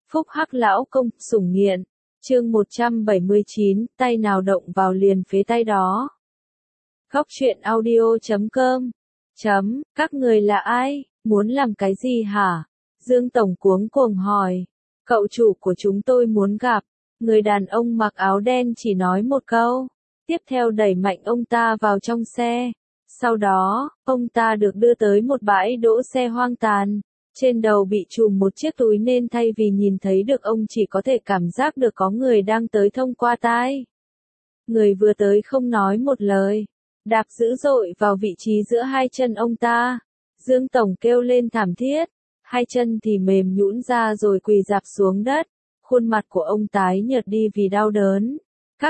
Phúc Hắc lão công, sủng nghiện. Chương 179, tay nào động vào liền phế tay đó. Góc truyện audio.com. Các người là ai, muốn làm cái gì hả? Dương Tổng cuống cuồng hỏi. Cậu chủ của chúng tôi muốn gặp. Người đàn ông mặc áo đen chỉ nói một câu. Tiếp theo đẩy mạnh ông ta vào trong xe. Sau đó, ông ta được đưa tới một bãi đỗ xe hoang tàn. Trên đầu bị trùm một chiếc túi nên thay vì nhìn thấy được ông chỉ có thể cảm giác được có người đang tới thông qua tai. Người vừa tới không nói một lời, đạp dữ dội vào vị trí giữa hai chân ông ta. Dương Tổng kêu lên thảm thiết, hai chân thì mềm nhũn ra rồi quỳ rạp xuống đất. Khuôn mặt của ông tái nhợt đi vì đau đớn.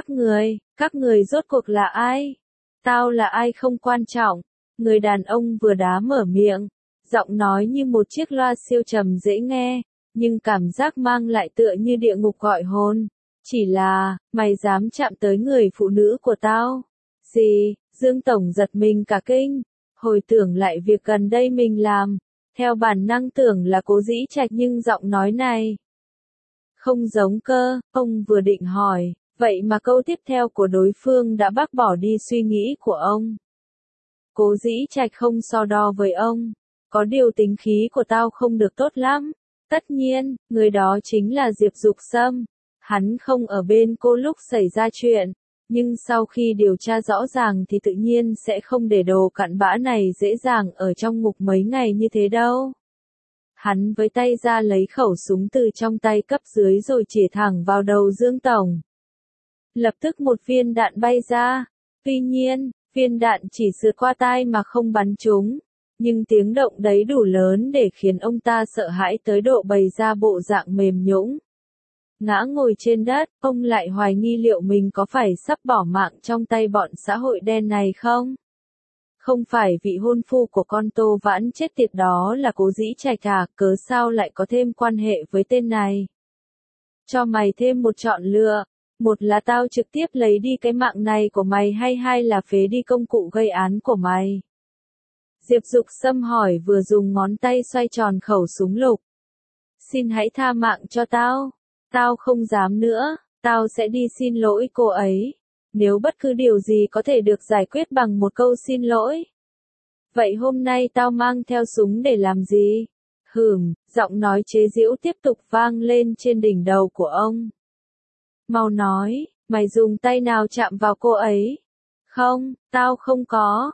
Các người rốt cuộc là ai? Tao là ai không quan trọng. Người đàn ông vừa đá mở miệng. Giọng nói như một chiếc loa siêu trầm dễ nghe, nhưng cảm giác mang lại tựa như địa ngục gọi hồn. Chỉ là, mày dám chạm tới người phụ nữ của tao? Gì? Dương Tổng giật mình cả kinh, hồi tưởng lại việc gần đây mình làm, theo bản năng tưởng là Cố Dĩ Trạch nhưng giọng nói này không giống cơ. Ông vừa định hỏi, vậy mà câu tiếp theo của đối phương đã bác bỏ đi suy nghĩ của ông. Cố Dĩ Trạch không so đo với ông. Có điều tính khí của tao không được tốt lắm. Tất nhiên, người đó chính là Diệp Dục Sâm. Hắn không ở bên cô lúc xảy ra chuyện. Nhưng sau khi điều tra rõ ràng thì tự nhiên sẽ không để đồ cặn bã này dễ dàng ở trong ngục mấy ngày như thế đâu. Hắn với tay ra lấy khẩu súng từ trong tay cấp dưới rồi chĩa thẳng vào đầu Dương Tổng. Lập tức một viên đạn bay ra. Tuy nhiên, viên đạn chỉ sượt qua tai mà không bắn trúng. Nhưng tiếng động đấy đủ lớn để khiến ông ta sợ hãi tới độ bày ra bộ dạng mềm nhũn. Ngã ngồi trên đất, ông lại hoài nghi liệu mình có phải sắp bỏ mạng trong tay bọn xã hội đen này không? Không phải vị hôn phu của con Tô Vãn chết tiệt đó là Cố Dĩ Trạch à, cớ sao lại có thêm quan hệ với tên này? Cho mày thêm một chọn lựa, một là tao trực tiếp lấy đi cái mạng này của mày hay hai là phế đi công cụ gây án của mày. Diệp Dục Sâm hỏi vừa dùng ngón tay xoay tròn khẩu súng lục. Xin hãy tha mạng cho tao. Tao không dám nữa, tao sẽ đi xin lỗi cô ấy. Nếu bất cứ điều gì có thể được giải quyết bằng một câu xin lỗi. Vậy hôm nay tao mang theo súng để làm gì? Giọng nói chế giễu tiếp tục vang lên trên đỉnh đầu của ông. Mau nói, mày dùng tay nào chạm vào cô ấy? Không, tao không có.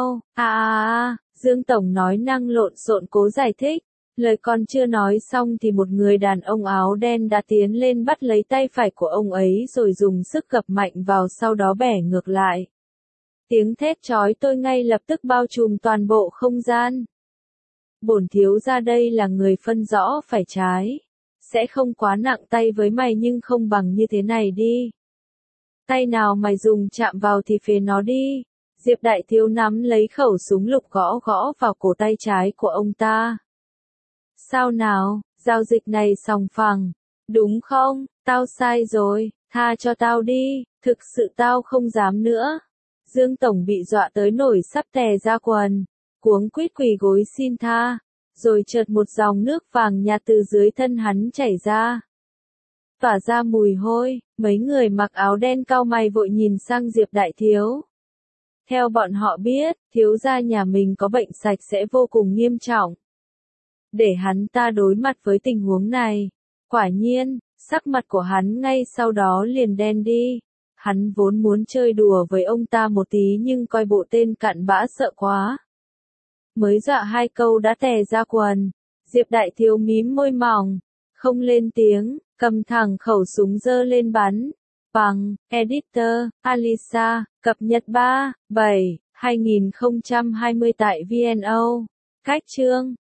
Dương Tổng nói năng lộn xộn cố giải thích. Lời còn chưa nói xong thì một người đàn ông áo đen đã tiến lên bắt lấy tay phải của ông ấy rồi dùng sức gập mạnh vào sau đó bẻ ngược lại. Tiếng thét chói tai ngay lập tức bao trùm toàn bộ không gian. Bổn thiếu gia đây là người phân rõ phải trái. Sẽ không quá nặng tay với mày nhưng không bằng như thế này đi. Tay nào mày dùng chạm vào thì phế nó đi. Diệp Đại Thiếu nắm lấy khẩu súng lục gõ vào cổ tay trái của ông ta. Sao nào, giao dịch này sòng phẳng, đúng không? Tao sai rồi, tha cho tao đi, thực sự tao không dám nữa. Dương Tổng bị dọa tới nổi sắp tè ra quần, cuống quýt quỳ gối xin tha, rồi chợt một dòng nước vàng nhạt từ dưới thân hắn chảy ra. Tỏa ra mùi hôi, mấy người mặc áo đen cau mày vội nhìn sang Diệp Đại Thiếu. Theo bọn họ biết, thiếu gia nhà mình có bệnh sạch sẽ vô cùng nghiêm trọng. Để hắn ta đối mặt với tình huống này. Quả nhiên, sắc mặt của hắn ngay sau đó liền đen đi. Hắn vốn muốn chơi đùa với ông ta một tí nhưng coi bộ tên cặn bã sợ quá. Mới dọa hai câu đã tè ra quần. Diệp Đại Thiếu mím môi mỏng, không lên tiếng, cầm thẳng khẩu súng giơ lên bắn. Bằng, Editor, Alisa, cập nhật 3/7/2020 tại VNO. Cách chương